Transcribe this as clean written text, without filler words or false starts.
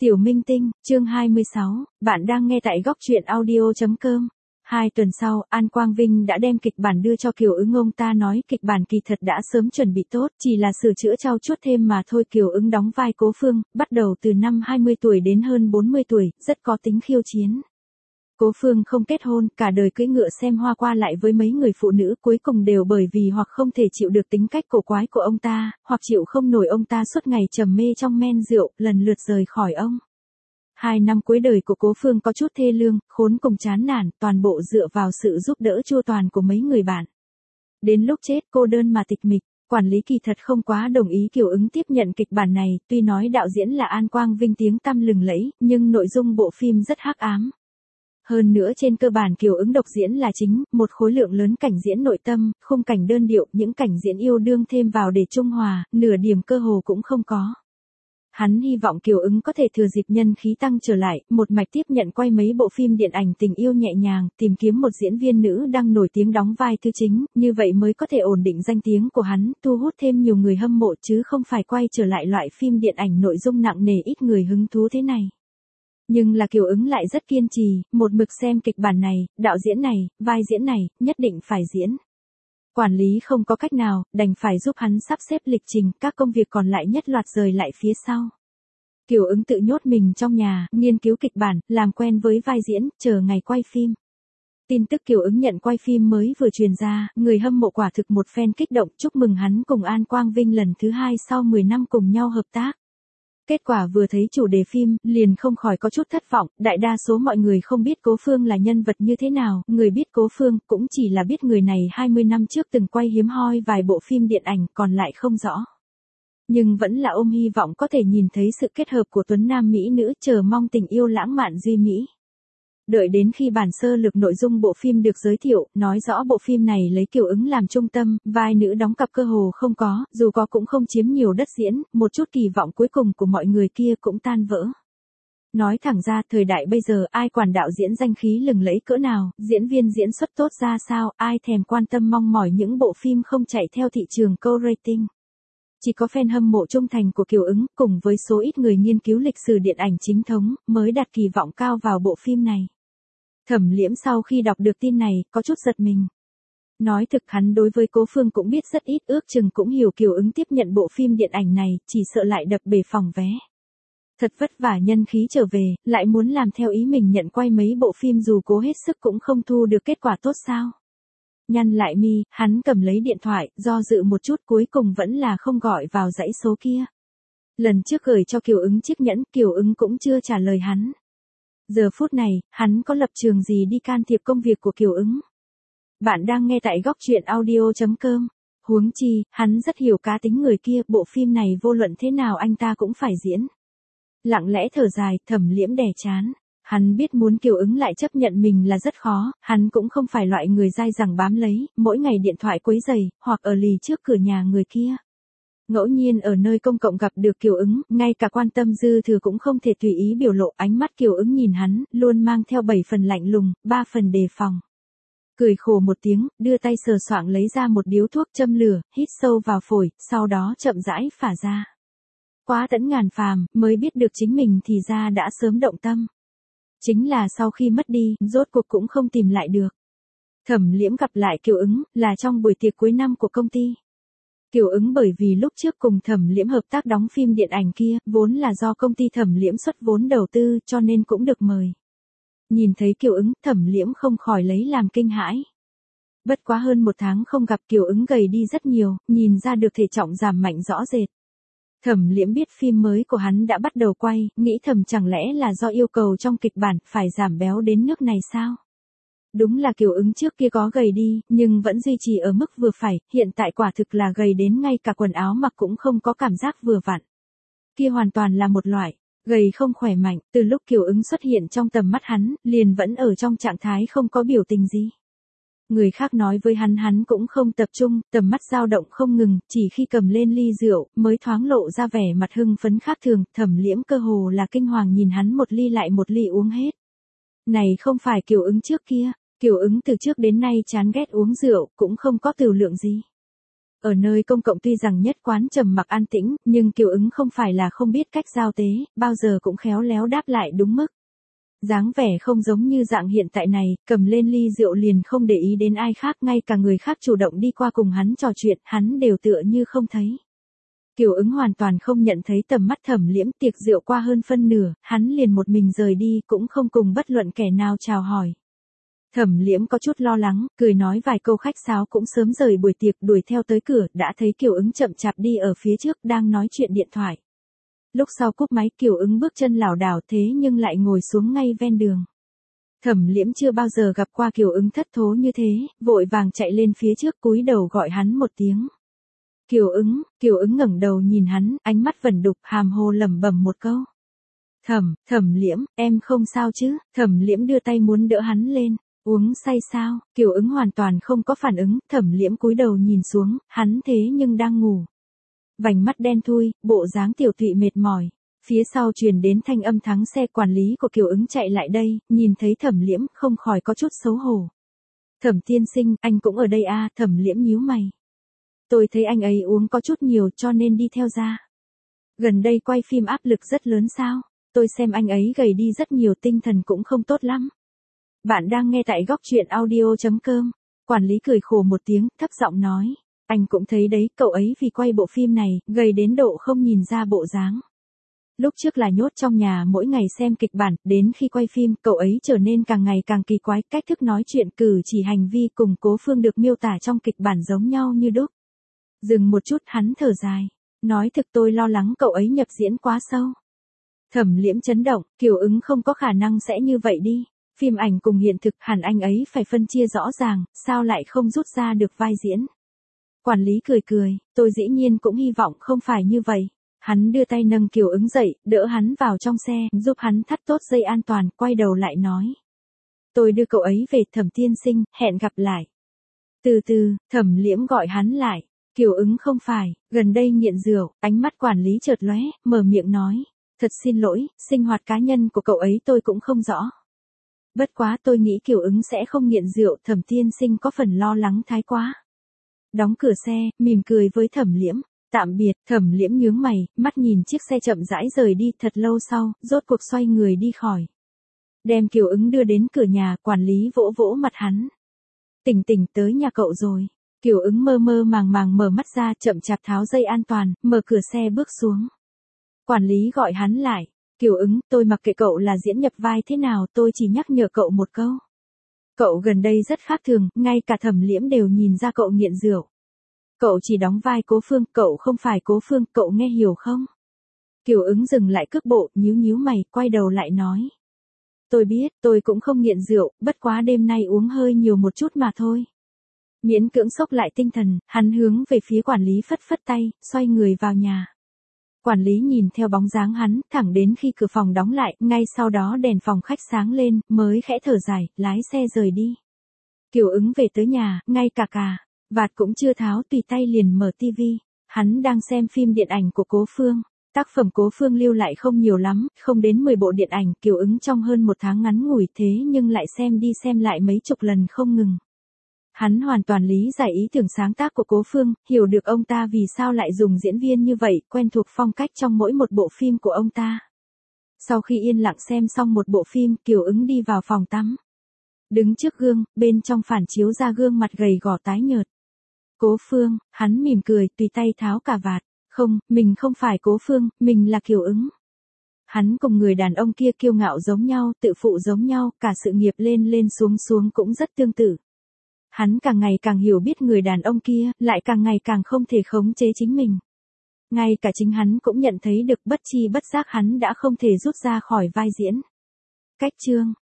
Tiểu Minh Tinh, chương 26, bạn đang nghe tại góc truyện audio.com. 2 tuần sau, An Quang Vinh đã đem kịch bản đưa cho Kiều Ứng. Ông ta nói kịch bản kỳ thật đã sớm chuẩn bị tốt, chỉ là sửa chữa trau chuốt thêm mà thôi. Kiều Ứng đóng vai Cố Phương, bắt đầu từ năm 20 tuổi đến hơn 40 tuổi, rất có tính khiêu chiến. Cố Phương không kết hôn, cả đời cưỡi ngựa xem hoa qua lại với mấy người phụ nữ, cuối cùng đều bởi vì hoặc không thể chịu được tính cách cổ quái của ông ta, hoặc chịu không nổi ông ta suốt ngày trầm mê trong men rượu, lần lượt rời khỏi ông. 2 năm cuối đời của Cố Phương có chút thê lương, khốn cùng chán nản, toàn bộ dựa vào sự giúp đỡ chu toàn của mấy người bạn. Đến lúc chết cô đơn mà tịch mịch, quản lý kỳ thật không quá đồng ý Kiều Ứng tiếp nhận kịch bản này, tuy nói đạo diễn là An Quang Vinh tiếng tăm lừng lẫy, nhưng nội dung bộ phim rất hắc ám. Hơn nữa trên cơ bản Kiều Ứng độc diễn là chính, một khối lượng lớn cảnh diễn nội tâm, khung cảnh đơn điệu, những cảnh diễn yêu đương thêm vào để trung hòa, nửa điểm cơ hồ cũng không có. Hắn hy vọng Kiều Ứng có thể thừa dịp nhân khí tăng trở lại, một mạch tiếp nhận quay mấy bộ phim điện ảnh tình yêu nhẹ nhàng, tìm kiếm một diễn viên nữ đang nổi tiếng đóng vai thứ chính, như vậy mới có thể ổn định danh tiếng của hắn, thu hút thêm nhiều người hâm mộ chứ không phải quay trở lại loại phim điện ảnh nội dung nặng nề ít người hứng thú thế này. Nhưng là Kiều Ứng lại rất kiên trì, một mực xem kịch bản này, đạo diễn này, vai diễn này, nhất định phải diễn. Quản lý không có cách nào, đành phải giúp hắn sắp xếp lịch trình, các công việc còn lại nhất loạt rời lại phía sau. Kiều Ứng tự nhốt mình trong nhà, nghiên cứu kịch bản, làm quen với vai diễn, chờ ngày quay phim. Tin tức Kiều Ứng nhận quay phim mới vừa truyền ra, người hâm mộ quả thực một phen kích động, chúc mừng hắn cùng An Quang Vinh lần thứ 2 sau 10 năm cùng nhau hợp tác. Kết quả vừa thấy chủ đề phim, liền không khỏi có chút thất vọng, đại đa số mọi người không biết Cố Phương là nhân vật như thế nào, người biết Cố Phương cũng chỉ là biết người này 20 năm trước từng quay hiếm hoi vài bộ phim điện ảnh, còn lại không rõ. Nhưng vẫn là ôm hy vọng có thể nhìn thấy sự kết hợp của tuấn nam mỹ nữ, chờ mong tình yêu lãng mạn duy mỹ. Đợi đến khi bản sơ lược nội dung bộ phim được giới thiệu, nói rõ bộ phim này lấy Kiều Ứng làm trung tâm, vai nữ đóng cặp cơ hồ không có, dù có cũng không chiếm nhiều đất diễn, một chút kỳ vọng cuối cùng của mọi người kia cũng tan vỡ. Nói thẳng ra, thời đại bây giờ ai quản đạo diễn danh khí lừng lẫy cỡ nào, diễn viên diễn xuất tốt ra sao, ai thèm quan tâm mong mỏi những bộ phim không chạy theo thị trường câu rating. Chỉ có fan hâm mộ trung thành của Kiều Ứng, cùng với số ít người nghiên cứu lịch sử điện ảnh chính thống, mới đặt kỳ vọng cao vào bộ phim này. Thẩm Liễm sau khi đọc được tin này, có chút giật mình. Nói thực hắn đối với Cố Phương cũng biết rất ít, ước chừng cũng hiểu Kiều Ứng tiếp nhận bộ phim điện ảnh này, chỉ sợ lại đập bể phòng vé. Thật vất vả nhân khí trở về, lại muốn làm theo ý mình nhận quay mấy bộ phim dù cố hết sức cũng không thu được kết quả tốt sao. Nhăn lại mi, hắn cầm lấy điện thoại, do dự một chút cuối cùng vẫn là không gọi vào dãy số kia. Lần trước gửi cho Kiều Ứng chiếc nhẫn, Kiều Ứng cũng chưa trả lời hắn. Giờ phút này, hắn có lập trường gì đi can thiệp công việc của Kiều Ứng. Bạn đang nghe tại góc truyện audio.com. Huống chi, hắn rất hiểu cá tính người kia, bộ phim này vô luận thế nào anh ta cũng phải diễn. Lặng lẽ thở dài, Thẩm Liễm đè chán. Hắn biết muốn Kiều Ứng lại chấp nhận mình là rất khó, hắn cũng không phải loại người dai dẳng bám lấy, mỗi ngày điện thoại quấy rầy, hoặc ở lì trước cửa nhà người kia. Ngẫu nhiên ở nơi công cộng gặp được Kiều Ứng, ngay cả quan tâm dư thừa cũng không thể tùy ý biểu lộ, ánh mắt Kiều Ứng nhìn hắn, luôn mang theo 7 phần lạnh lùng, 3 phần đề phòng. Cười khổ một tiếng, đưa tay sờ soạng lấy ra một điếu thuốc châm lửa, hít sâu vào phổi, sau đó chậm rãi phả ra. Quá tẫn ngàn phàm, mới biết được chính mình thì ra đã sớm động tâm. Chính là sau khi mất đi, rốt cuộc cũng không tìm lại được. Thẩm Liễm gặp lại Kiều Ứng, là trong buổi tiệc cuối năm của công ty. Kiều Ứng bởi vì lúc trước cùng Thẩm Liễm hợp tác đóng phim điện ảnh kia, vốn là do công ty Thẩm Liễm xuất vốn đầu tư, cho nên cũng được mời. Nhìn thấy Kiều Ứng, Thẩm Liễm không khỏi lấy làm kinh hãi. Bất quá hơn 1 tháng không gặp, Kiều Ứng gầy đi rất nhiều, nhìn ra được thể trọng giảm mạnh rõ rệt. Thẩm Liễm biết phim mới của hắn đã bắt đầu quay, nghĩ thầm chẳng lẽ là do yêu cầu trong kịch bản phải giảm béo đến nước này sao? Đúng là Kiều Ứng trước kia có gầy đi, nhưng vẫn duy trì ở mức vừa phải, hiện tại quả thực là gầy đến ngay cả quần áo mặc cũng không có cảm giác vừa vặn. Kia hoàn toàn là một loại gầy không khỏe mạnh, từ lúc Kiều Ứng xuất hiện trong tầm mắt hắn, liền vẫn ở trong trạng thái không có biểu tình gì. Người khác nói với hắn cũng không tập trung, tầm mắt dao động không ngừng, chỉ khi cầm lên ly rượu, mới thoáng lộ ra vẻ mặt hưng phấn khác thường, Thẩm Liễm cơ hồ là kinh hoàng nhìn hắn một ly lại một ly uống hết. Này không phải Kiều Ứng trước kia, Kiều Ứng từ trước đến nay chán ghét uống rượu, cũng không có tửu lượng gì. Ở nơi công cộng tuy rằng nhất quán trầm mặc an tĩnh, nhưng Kiều Ứng không phải là không biết cách giao tế, bao giờ cũng khéo léo đáp lại đúng mức. Dáng vẻ không giống như dạng hiện tại này, cầm lên ly rượu liền không để ý đến ai khác, ngay cả người khác chủ động đi qua cùng hắn trò chuyện, hắn đều tựa như không thấy. Kiều Ứng hoàn toàn không nhận thấy tầm mắt Thẩm Liễm, tiệc rượu qua hơn phân nửa, hắn liền một mình rời đi, cũng không cùng bất luận kẻ nào chào hỏi. Thẩm Liễm có chút lo lắng, cười nói vài câu khách sáo cũng sớm rời buổi tiệc, đuổi theo tới cửa, đã thấy Kiều Ứng chậm chạp đi ở phía trước đang nói chuyện điện thoại. Lúc sau cúp máy Kiều Ứng bước chân lảo đảo thế nhưng lại ngồi xuống ngay ven đường. Thẩm Liễm chưa bao giờ gặp qua Kiều Ứng thất thố như thế, vội vàng chạy lên phía trước cúi đầu gọi hắn một tiếng. Kiều Ứng ngẩng đầu nhìn hắn, ánh mắt vẩn đục, hàm hồ lẩm bẩm một câu. Thẩm Liễm, em không sao chứ? Thẩm Liễm đưa tay muốn đỡ hắn lên. Uống say sao? Kiều Ứng hoàn toàn không có phản ứng, Thẩm Liễm cúi đầu nhìn xuống, hắn thế nhưng đang ngủ. Vành mắt đen thui, bộ dáng tiểu tụy mệt mỏi. Phía sau truyền đến thanh âm thắng xe, quản lý của Kiều Ứng chạy lại đây, nhìn thấy Thẩm Liễm không khỏi có chút xấu hổ. Thẩm tiên sinh, anh cũng ở đây à? Thẩm Liễm nhíu mày. Tôi thấy anh ấy uống có chút nhiều cho nên đi theo ra. Gần đây quay phim áp lực rất lớn sao? Tôi xem anh ấy gầy đi rất nhiều, tinh thần cũng không tốt lắm. Bạn đang nghe tại góc truyện audio.com. Quản lý cười khổ một tiếng, thấp giọng nói. Anh cũng thấy đấy, cậu ấy vì quay bộ phim này, gầy đến độ không nhìn ra bộ dáng. Lúc trước là nhốt trong nhà mỗi ngày xem kịch bản, đến khi quay phim, cậu ấy trở nên càng ngày càng kỳ quái, cách thức nói chuyện, cử chỉ, hành vi cùng Cố Phương được miêu tả trong kịch bản giống nhau như đúc. Dừng một chút, hắn thở dài. Nói thực tôi lo lắng cậu ấy nhập diễn quá sâu. Thẩm Liễm chấn động, Kiều Ứng không có khả năng sẽ như vậy đi. Phim ảnh cùng hiện thực hẳn anh ấy phải phân chia rõ ràng, sao lại không rút ra được vai diễn. Quản lý cười, tôi dĩ nhiên cũng hy vọng không phải như vậy. Hắn đưa tay nâng Kiều Ứng dậy, đỡ hắn vào trong xe, giúp hắn thắt tốt dây an toàn, quay đầu lại nói. Tôi đưa cậu ấy về, Thẩm tiên sinh, hẹn gặp lại. Từ từ, Thẩm Liễm gọi hắn lại. Kiều Ứng không phải, gần đây nghiện rượu, ánh mắt quản lý chợt lóe, mở miệng nói. Thật xin lỗi, sinh hoạt cá nhân của cậu ấy tôi cũng không rõ. Bất quá tôi nghĩ Kiều Ứng sẽ không nghiện rượu, Thẩm tiên sinh có phần lo lắng thái quá. Đóng cửa xe, mỉm cười với Thẩm Liễm. Tạm biệt, Thẩm Liễm nhướng mày, mắt nhìn chiếc xe chậm rãi rời đi, thật lâu sau, rốt cuộc xoay người đi khỏi. Đem Kiều Ứng đưa đến cửa nhà, quản lý vỗ vỗ mặt hắn. Tỉnh, tới nhà cậu rồi. Kiều Ứng mơ màng mở mắt ra, chậm chạp tháo dây an toàn, mở cửa xe bước xuống. Quản lý gọi hắn lại. Kiều Ứng, tôi mặc kệ cậu là diễn nhập vai thế nào, tôi chỉ nhắc nhở cậu một câu. Cậu gần đây rất khác thường, ngay cả Thẩm Liễm đều nhìn ra cậu nghiện rượu. Cậu chỉ đóng vai Cố Phương, cậu không phải Cố Phương, cậu nghe hiểu không? Kiều Ứng dừng lại cước bộ, nhíu mày, quay đầu lại nói. Tôi biết, tôi cũng không nghiện rượu, bất quá đêm nay uống hơi nhiều một chút mà thôi. Miễn cưỡng xốc lại tinh thần, hắn hướng về phía quản lý phất tay, xoay người vào nhà. Quản lý nhìn theo bóng dáng hắn, thẳng đến khi cửa phòng đóng lại, ngay sau đó đèn phòng khách sáng lên, mới khẽ thở dài, lái xe rời đi. Kiều Ứng về tới nhà, ngay cả vạt cũng chưa tháo, tùy tay liền mở tivi. Hắn đang xem phim điện ảnh của Cố Phương. Tác phẩm Cố Phương lưu lại không nhiều lắm, không đến 10 bộ điện ảnh, Kiều Ứng trong hơn một tháng ngắn ngủi thế nhưng lại xem đi xem lại mấy chục lần không ngừng. Hắn hoàn toàn lý giải ý tưởng sáng tác của Cố Phương, hiểu được ông ta vì sao lại dùng diễn viên như vậy, quen thuộc phong cách trong mỗi một bộ phim của ông ta. Sau khi yên lặng xem xong một bộ phim, Kiều Ứng đi vào phòng tắm. Đứng trước gương, bên trong phản chiếu ra gương mặt gầy gò tái nhợt. Cố Phương, hắn mỉm cười, tùy tay tháo cà vạt. Không, mình không phải Cố Phương, mình là Kiều Ứng. Hắn cùng người đàn ông kia kiêu ngạo giống nhau, tự phụ giống nhau, cả sự nghiệp lên xuống cũng rất tương tự. Hắn càng ngày càng hiểu biết người đàn ông kia, lại càng ngày càng không thể khống chế chính mình. Ngay cả chính hắn cũng nhận thấy được bất chi bất giác hắn đã không thể rút ra khỏi vai diễn. Cách chương